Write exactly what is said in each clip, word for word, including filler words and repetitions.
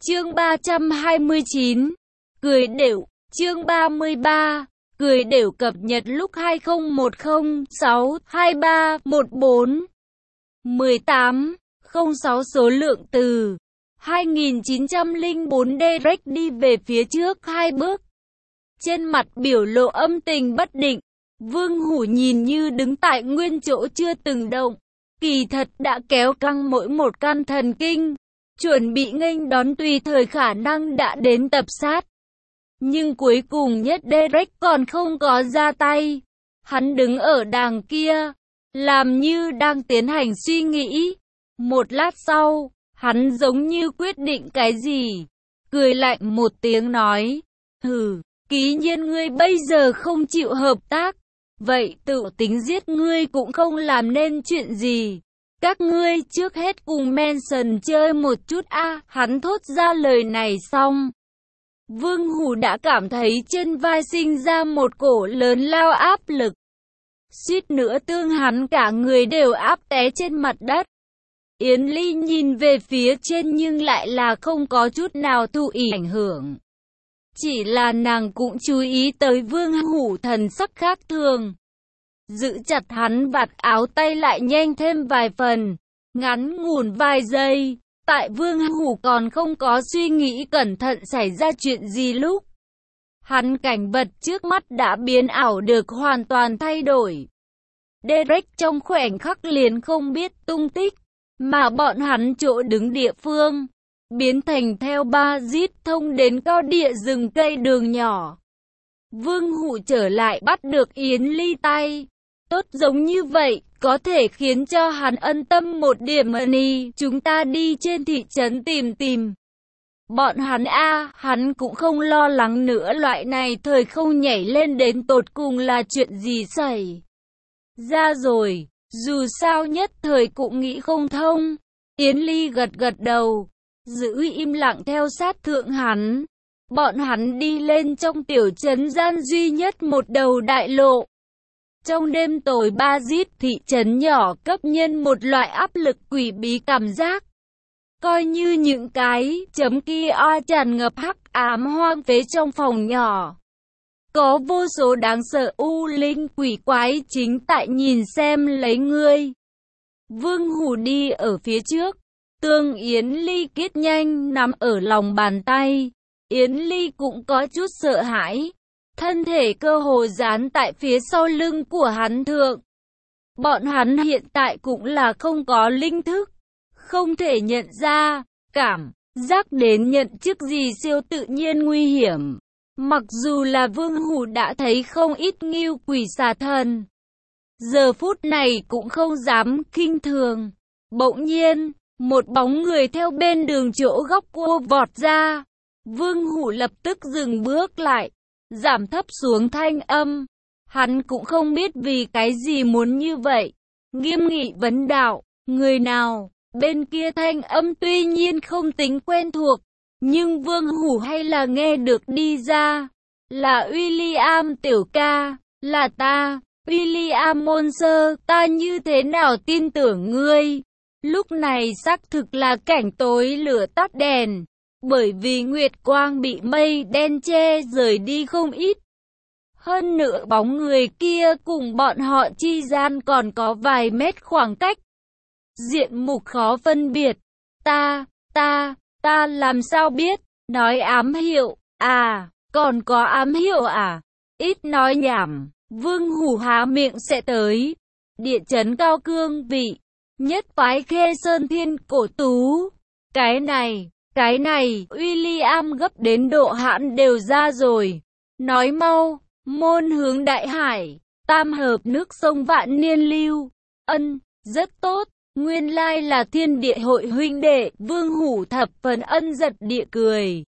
Chương ba trăm hai mươi chín. Cười đểu. Chương ba mươi ba. Cười đểu cập nhật lúc hai không một không sáu hai ba một bốn mười tám không sáu số lượng từ hai nghìn chín trăm lẻ bốn. Derek đi về phía trước hai bước, trên mặt biểu lộ âm tình bất định. Vương Hủ nhìn như đứng tại nguyên chỗ chưa từng động, kỳ thật đã kéo căng mỗi một căn thần kinh, chuẩn bị nghênh đón tùy thời khả năng đã đến tập sát. Nhưng cuối cùng nhất Derek còn không có ra tay. Hắn đứng ở đàng kia, làm như đang tiến hành suy nghĩ. Một lát sau, hắn giống như quyết định cái gì, cười lạnh một tiếng nói, hừ, ký nhiên ngươi bây giờ không chịu hợp tác, vậy tự tính giết ngươi cũng không làm nên chuyện gì. Các ngươi trước hết cùng Manson chơi một chút a. À, hắn thốt ra lời này xong, Vương Hủ đã cảm thấy trên vai sinh ra một cổ lớn lao áp lực, suýt nữa tương hắn cả người đều áp té trên mặt đất. Yến Ly nhìn về phía trên nhưng lại là không có chút nào thụ ý ảnh hưởng. Chỉ là nàng cũng chú ý tới Vương Hủ thần sắc khác thường. Giữ chặt hắn vạt áo tay lại nhanh thêm vài phần, ngắn ngủn vài giây. Tại Vương Hủ còn không có suy nghĩ cẩn thận xảy ra chuyện gì lúc, hắn cảnh vật trước mắt đã biến ảo được hoàn toàn thay đổi. Derek trong khoảnh khắc liền không biết tung tích, mà bọn hắn chỗ đứng địa phương biến thành theo ba dít thông đến cao địa rừng cây đường nhỏ. Vương Hủ trở lại bắt được Yến Ly tay. Tốt, giống như vậy, có thể khiến cho hắn ân tâm một điểm. Ni, chúng ta đi trên thị trấn tìm tìm bọn hắn a. À, hắn cũng không lo lắng nữa, loại này thời không nhảy lên đến tột cùng là chuyện gì xảy ra rồi, dù sao nhất thời cũng nghĩ không thông. Yến Ly gật gật đầu, giữ im lặng theo sát thượng hắn. Bọn hắn đi lên trong tiểu trấn gian duy nhất một đầu đại lộ. Trong đêm tối ba dít thị trấn nhỏ cấp nhân một loại áp lực quỷ bí cảm giác. Coi như những cái chấm kia oa tràn ngập hắc ám hoang phế trong phòng nhỏ. Có vô số đáng sợ u linh quỷ quái chính tại nhìn xem lấy ngươi. Vương Hủ đi ở phía trước, Tương Yến Ly kết nhanh nằm ở lòng bàn tay. Yến Ly cũng có chút sợ hãi, thân thể cơ hồ dán tại phía sau lưng của hắn thượng. Bọn hắn hiện tại cũng là không có linh thức, không thể nhận ra, cảm giác đến nhận chức gì siêu tự nhiên nguy hiểm. Mặc dù là Vương Hủ đã thấy không ít ngưu quỷ xà thần, giờ phút này cũng không dám khinh thường. Bỗng nhiên, một bóng người theo bên đường chỗ góc cô vọt ra. Vương Hủ lập tức dừng bước lại, giảm thấp xuống thanh âm. Hắn cũng không biết vì cái gì muốn như vậy, nghiêm nghị vấn đạo, người nào? Bên kia thanh âm tuy nhiên không tính quen thuộc, nhưng Vương Hủ hay là nghe được đi ra. Là William tiểu ca, là ta, William Monster, ta như thế nào tin tưởng ngươi? Lúc này xác thực là cảnh tối lửa tắt đèn, bởi vì nguyệt quang bị mây đen che rời đi không ít. Hơn nữa bóng người kia cùng bọn họ chi gian còn có vài mét khoảng cách. Diện mục khó phân biệt. Ta, ta, ta làm sao biết? Nói ám hiệu, à, còn có ám hiệu à? Ít nói nhảm, Vương Hủ há miệng sẽ tới. Địa chấn cao cương vị, nhất phái Khê Sơn Thiên cổ tú. Cái này, cái này, William gấp đến độ hãn đều ra rồi. Nói mau, môn hướng đại hải, tam hợp nước sông vạn niên lưu. Ân, rất tốt. Nguyên lai là thiên địa hội huynh đệ. Vương Hủ thập phần ân giật địa cười.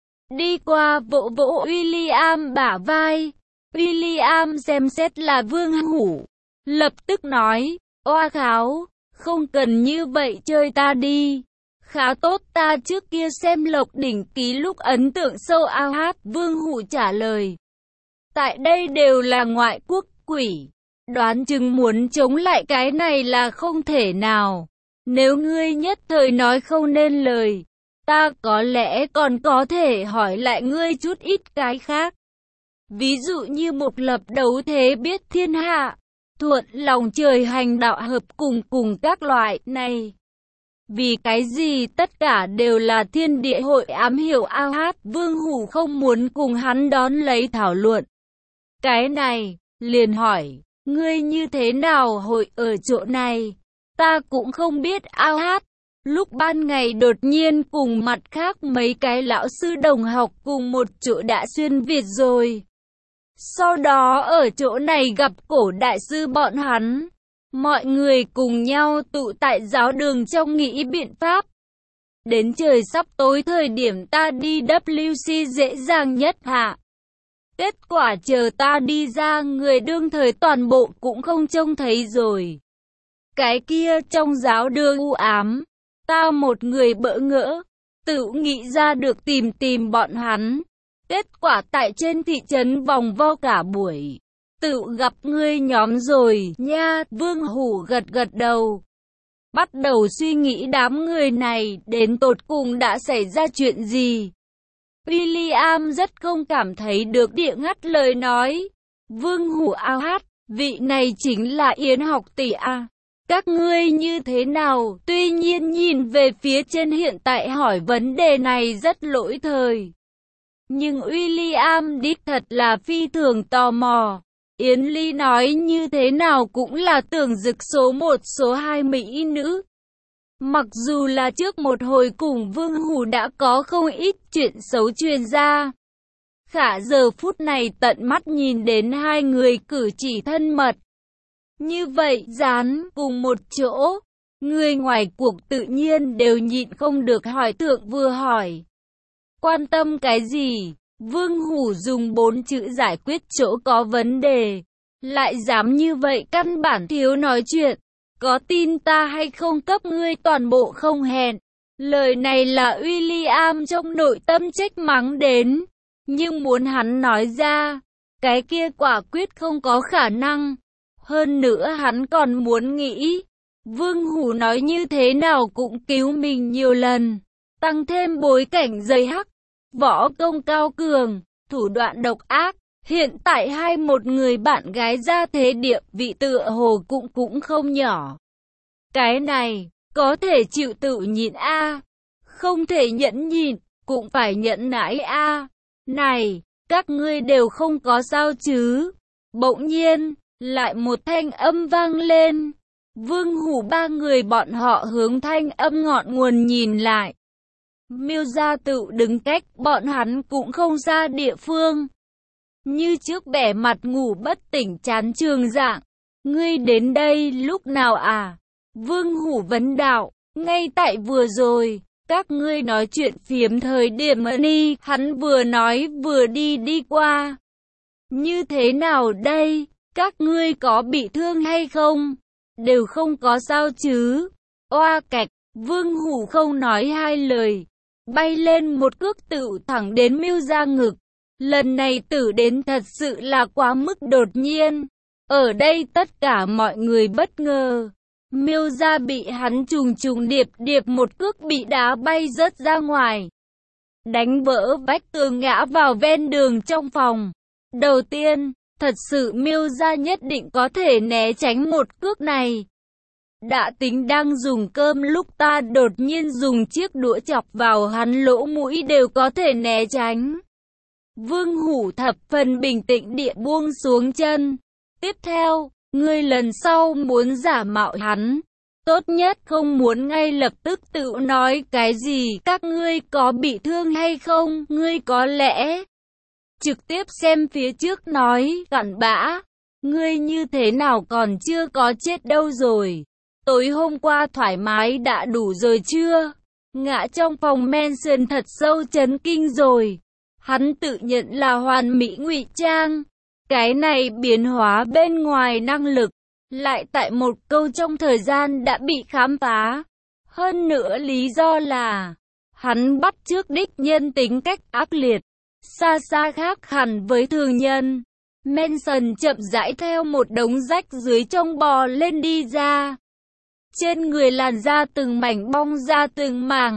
Đi qua vỗ vỗ William bả vai. William xem xét là Vương Hủ, lập tức nói, oa kháo, không cần như vậy chơi ta đi. Khá tốt, ta trước kia xem Lộc Đỉnh Ký lúc ấn tượng sâu ao hát. Vương Hủ trả lời, tại đây đều là ngoại quốc quỷ, đoán chừng muốn chống lại cái này là không thể nào. Nếu ngươi nhất thời nói không nên lời, Ta có lẽ còn có thể hỏi lại ngươi chút ít cái khác. Ví dụ như một lập đấu thế biết thiên hạ, thuận lòng trời hành đạo hợp cùng cùng các loại này. Vì cái gì tất cả đều là thiên địa hội ám hiểu ao hát, Vương Hủ không muốn cùng hắn đón lấy thảo luận. Cái này, liền hỏi, ngươi như thế nào hội ở chỗ này? Ta cũng không biết ao hát. Lúc ban ngày đột nhiên cùng mặt khác mấy cái lão sư đồng học cùng một chỗ đã xuyên Việt rồi. Sau đó ở chỗ này gặp cổ đại sư bọn hắn. Mọi người cùng nhau tụ tại giáo đường trong nghĩ biện pháp. Đến trời sắp tối thời điểm ta đi W C dễ dàng nhất hạ. Kết quả chờ ta đi ra người đương thời toàn bộ cũng không trông thấy rồi. Cái kia trong giáo đường u ám. Ta một người bỡ ngỡ, tự nghĩ ra được tìm tìm bọn hắn. Kết quả tại trên thị trấn vòng vo cả buổi. Tự gặp ngươi nhóm rồi nha. Vương Hủ gật gật đầu. Bắt đầu suy nghĩ đám người này đến tột cùng đã xảy ra chuyện gì. William rất không cảm thấy được địa ngắt lời nói. Vương Hủ ao hát, vị này chính là Yến học tỷ à. Các ngươi như thế nào? Tuy nhiên nhìn về phía trên hiện tại hỏi vấn đề này rất lỗi thời. Nhưng William đích thật là phi thường tò mò. Yến Ly nói như thế nào cũng là tưởng dực số một số hai mỹ nữ. Mặc dù là trước một hồi cùng Vương Hủ đã có không ít chuyện xấu truyền ra. Khả giờ phút này tận mắt nhìn đến hai người cử chỉ thân mật. Như vậy dán cùng một chỗ, người ngoài cuộc tự nhiên đều nhịn không được hỏi thượng vừa hỏi. Quan tâm cái gì? Vương Hủ dùng bốn chữ giải quyết chỗ có vấn đề. Lại dám như vậy căn bản thiếu nói chuyện. Có tin ta hay không cấp ngươi toàn bộ không hẹn. Lời này là William trong nội tâm trách mắng đến. Nhưng muốn hắn nói ra, cái kia quả quyết không có khả năng. Hơn nữa hắn còn muốn nghĩ, Vương Hủ nói như thế nào cũng cứu mình nhiều lần, tăng thêm bối cảnh dày hắc, võ công cao cường, thủ đoạn độc ác, hiện tại hai một người bạn gái ra thế địa vị tựa hồ cũng cũng không nhỏ. Cái này, có thể chịu tự nhịn a, không thể nhẫn nhịn, cũng phải nhẫn nãi a. Này, các ngươi đều không có sao chứ? Bỗng nhiên, lại một thanh âm vang lên. Vương Hủ ba người bọn họ hướng thanh âm ngọn nguồn nhìn lại. Miêu gia tự đứng cách bọn hắn cũng không ra địa phương. Như trước bẻ mặt ngủ bất tỉnh chán trường dạng. Ngươi đến đây lúc nào à? Vương Hủ vấn đạo. Ngay tại vừa rồi, các ngươi nói chuyện phiếm thời điểm đi, hắn vừa nói vừa đi đi qua. Như thế nào đây? Các ngươi có bị thương hay không? Đều không có sao chứ? Oa cạch, Vương Hủ không nói hai lời. Bay lên một cước tự thẳng đến Miêu gia ngực. Lần này tử đến thật sự là quá mức đột nhiên. Ở đây tất cả mọi người bất ngờ. Miêu gia bị hắn trùng trùng điệp điệp một cước bị đá bay rớt ra ngoài. Đánh vỡ vách tường ngã vào ven đường trong phòng. Đầu tiên, thật sự Miêu gia nhất định có thể né tránh một cước này. Đã tính đang dùng cơm lúc ta đột nhiên dùng chiếc đũa chọc vào hắn lỗ mũi đều có thể né tránh. Vương Hủ thập phần bình tĩnh địa buông xuống chân. Tiếp theo, ngươi lần sau muốn giả mạo hắn, tốt nhất không muốn ngay lập tức tự nói cái gì các ngươi có bị thương hay không, ngươi có lẽ trực tiếp xem phía trước nói cặn bã, ngươi như thế nào còn chưa có chết đâu rồi, tối hôm qua thoải mái đã đủ rồi chưa? Ngã trong phòng Manson thật sâu chấn kinh rồi. Hắn tự nhận là hoàn mỹ ngụy trang. Cái này biến hóa bên ngoài năng lực, lại tại một câu trong thời gian đã bị khám phá. Hơn nữa lý do là, hắn bắt chước đích nhân tính cách ác liệt, xa xa khác hẳn với thường nhân. Manson chậm rãi theo một đống rách dưới trong bò lên đi ra. Trên người làn da từng mảnh bong ra từng mảng,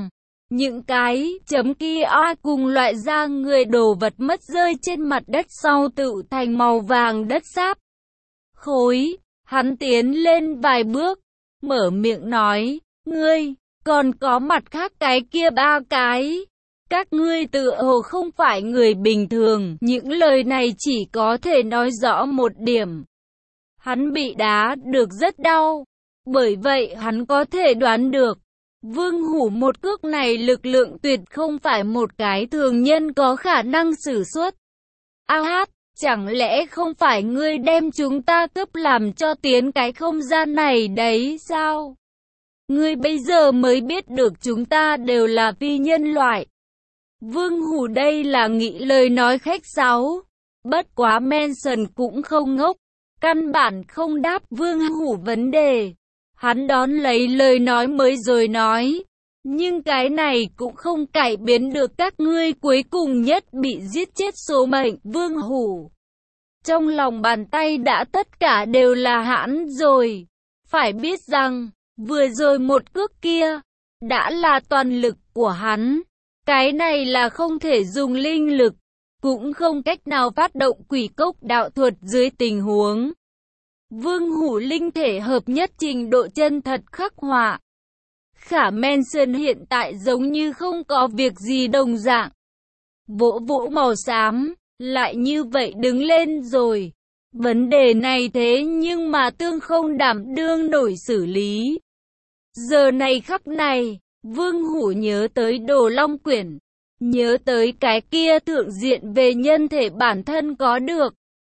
Những cái chấm kia cùng loại da người đồ vật mất rơi trên mặt đất sau tự thành màu vàng đất sáp. Khối, hắn tiến lên vài bước, mở miệng nói, ngươi, còn có mặt khác cái kia ba cái. Các ngươi tự hồ không phải người bình thường, những lời này chỉ có thể nói rõ một điểm. Hắn bị đá được rất đau, bởi vậy hắn có thể đoán được. Vương Hủ một cước này lực lượng tuyệt không phải một cái thường nhân có khả năng sử xuất. A hát, chẳng lẽ không phải ngươi đem chúng ta cướp làm cho tiến cái không gian này đấy sao? Ngươi bây giờ mới biết được chúng ta đều là phi nhân loại. Vương Hủ đây là nghĩ lời nói khách sáo. Bất quá Manson cũng không ngốc, căn bản không đáp Vương Hủ vấn đề. Hắn đón lấy lời nói mới rồi nói, nhưng cái này cũng không cải biến được các ngươi cuối cùng nhất bị giết chết số mệnh. Vương Hủ trong lòng bàn tay đã tất cả đều là hãn rồi. Phải biết rằng, vừa rồi một cước kia, đã là toàn lực của hắn. Cái này là không thể dùng linh lực, cũng không cách nào phát động quỷ cốc đạo thuật dưới tình huống. Vương Hủ linh thể hợp nhất trình độ chân thật khắc họa. Khả Manson hiện tại giống như không có việc gì đồng dạng. Vỗ vỗ màu xám, lại như vậy đứng lên rồi. Vấn đề này thế nhưng mà tương không đảm đương nổi xử lý. Giờ này khắc này, Vương Hủ nhớ tới Đồ Long Quyển, nhớ tới cái kia thượng diện về nhân thể bản thân có được.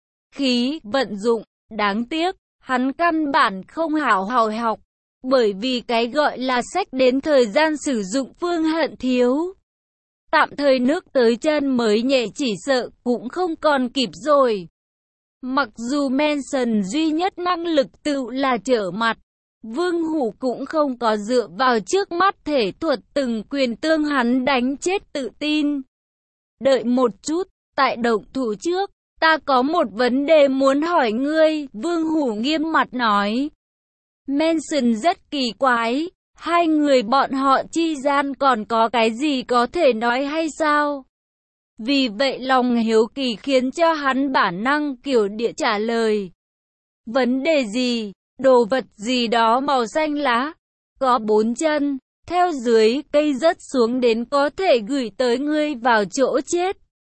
Khí vận dụng, đáng tiếc, hắn căn bản không hảo hảo học, bởi vì cái gọi là sách đến thời gian sử dụng phương hận thiếu. Tạm thời nước tới chân mới nhẹ chỉ sợ cũng không còn kịp rồi. Mặc dù Manson duy nhất năng lực tự là trở mặt, Vương Hủ cũng không có dựa vào trước mắt thể thuật từng quyền tương hắn đánh chết tự tin. Đợi một chút, tại động thủ trước, ta có một vấn đề muốn hỏi ngươi, Vương Hủ nghiêm mặt nói. Manson rất kỳ quái, hai người bọn họ chi gian còn có cái gì có thể nói hay sao? Vì vậy lòng hiếu kỳ khiến cho hắn bản năng kiểu địa trả lời. Vấn đề gì? Đồ vật gì đó màu xanh lá, có bốn chân, theo dưới cây rớt xuống đến có thể gửi tới ngươi vào chỗ chết.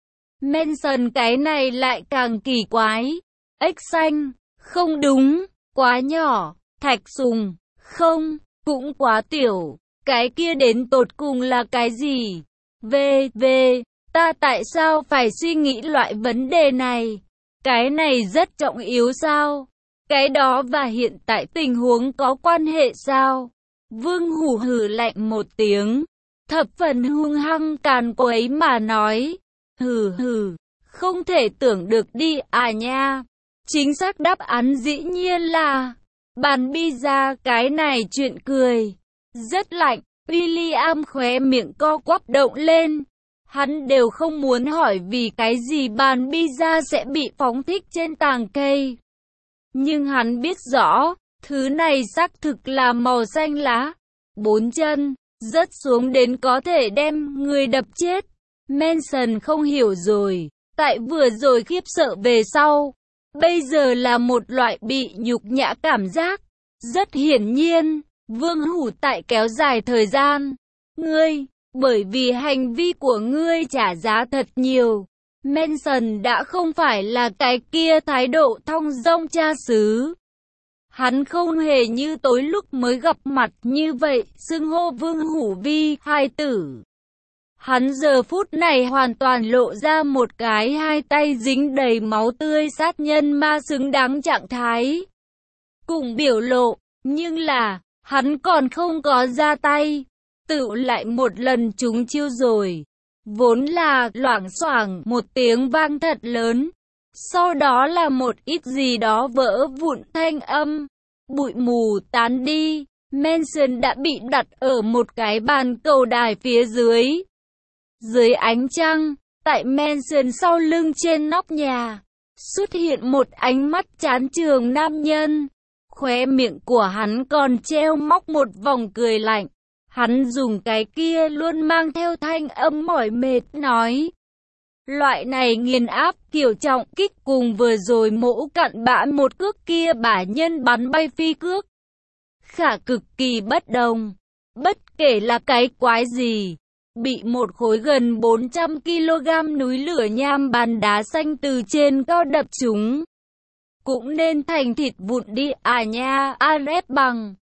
Manson cái này lại càng kỳ quái. Ếch xanh, không đúng, quá nhỏ. Thạch sùng, không, cũng quá tiểu. Cái kia đến tột cùng là cái gì? Về, về, ta tại sao phải suy nghĩ loại vấn đề này? Cái này rất trọng yếu sao? Cái đó và hiện tại tình huống có quan hệ sao? Vương Hủ hừ lạnh một tiếng, thập phần hung hăng càn quấy mà nói. Hừ hừ, không thể tưởng được đi à nha. Chính xác đáp án dĩ nhiên là bàn pizza. Cái này chuyện cười. Rất lạnh, William khóe miệng co quắp động lên. Hắn đều không muốn hỏi vì cái gì bàn pizza sẽ bị phóng thích trên tàng cây. Nhưng hắn biết rõ, thứ này xác thực là màu xanh lá. Bốn chân, rớt xuống đến có thể đem người đập chết. Manson không hiểu rồi, tại vừa rồi khiếp sợ về sau. Bây giờ là một loại bị nhục nhã cảm giác. Rất hiển nhiên, Vương Hủ tại kéo dài thời gian. Ngươi, bởi vì hành vi của ngươi trả giá thật nhiều. Manson đã không phải là cái kia thái độ thong dong cha xứ. Hắn không hề như tối lúc mới gặp mặt như vậy, xưng hô Vương Hủ vi hai tử. Hắn giờ phút này hoàn toàn lộ ra một cái hai tay dính đầy máu tươi sát nhân ma xứng đáng trạng thái. Cùng biểu lộ, nhưng là, hắn còn không có ra tay. Tự lại một lần trúng chiêu rồi. Vốn là loảng xoảng một tiếng vang thật lớn. Sau đó là một ít gì đó vỡ vụn thanh âm. Bụi mù tán đi. Manson đã bị đặt ở một cái bàn cầu đài phía dưới. Dưới ánh trăng, tại Manson sau lưng trên nóc nhà, xuất hiện một ánh mắt chán chường nam nhân. Khóe miệng của hắn còn treo móc một vòng cười lạnh. Hắn dùng cái kia luôn mang theo thanh âm mỏi mệt nói. Loại này nghiền áp kiểu trọng kích cùng vừa rồi mỗ cặn bã một cước kia bả nhân bắn bay phi cước. Khả cực kỳ bất đồng. Bất kể là cái quái gì, bị một khối gần bốn trăm ki lô gam núi lửa nham bàn đá xanh từ trên cao đập chúng, cũng nên thành thịt vụn đi à nha, a rét bằng.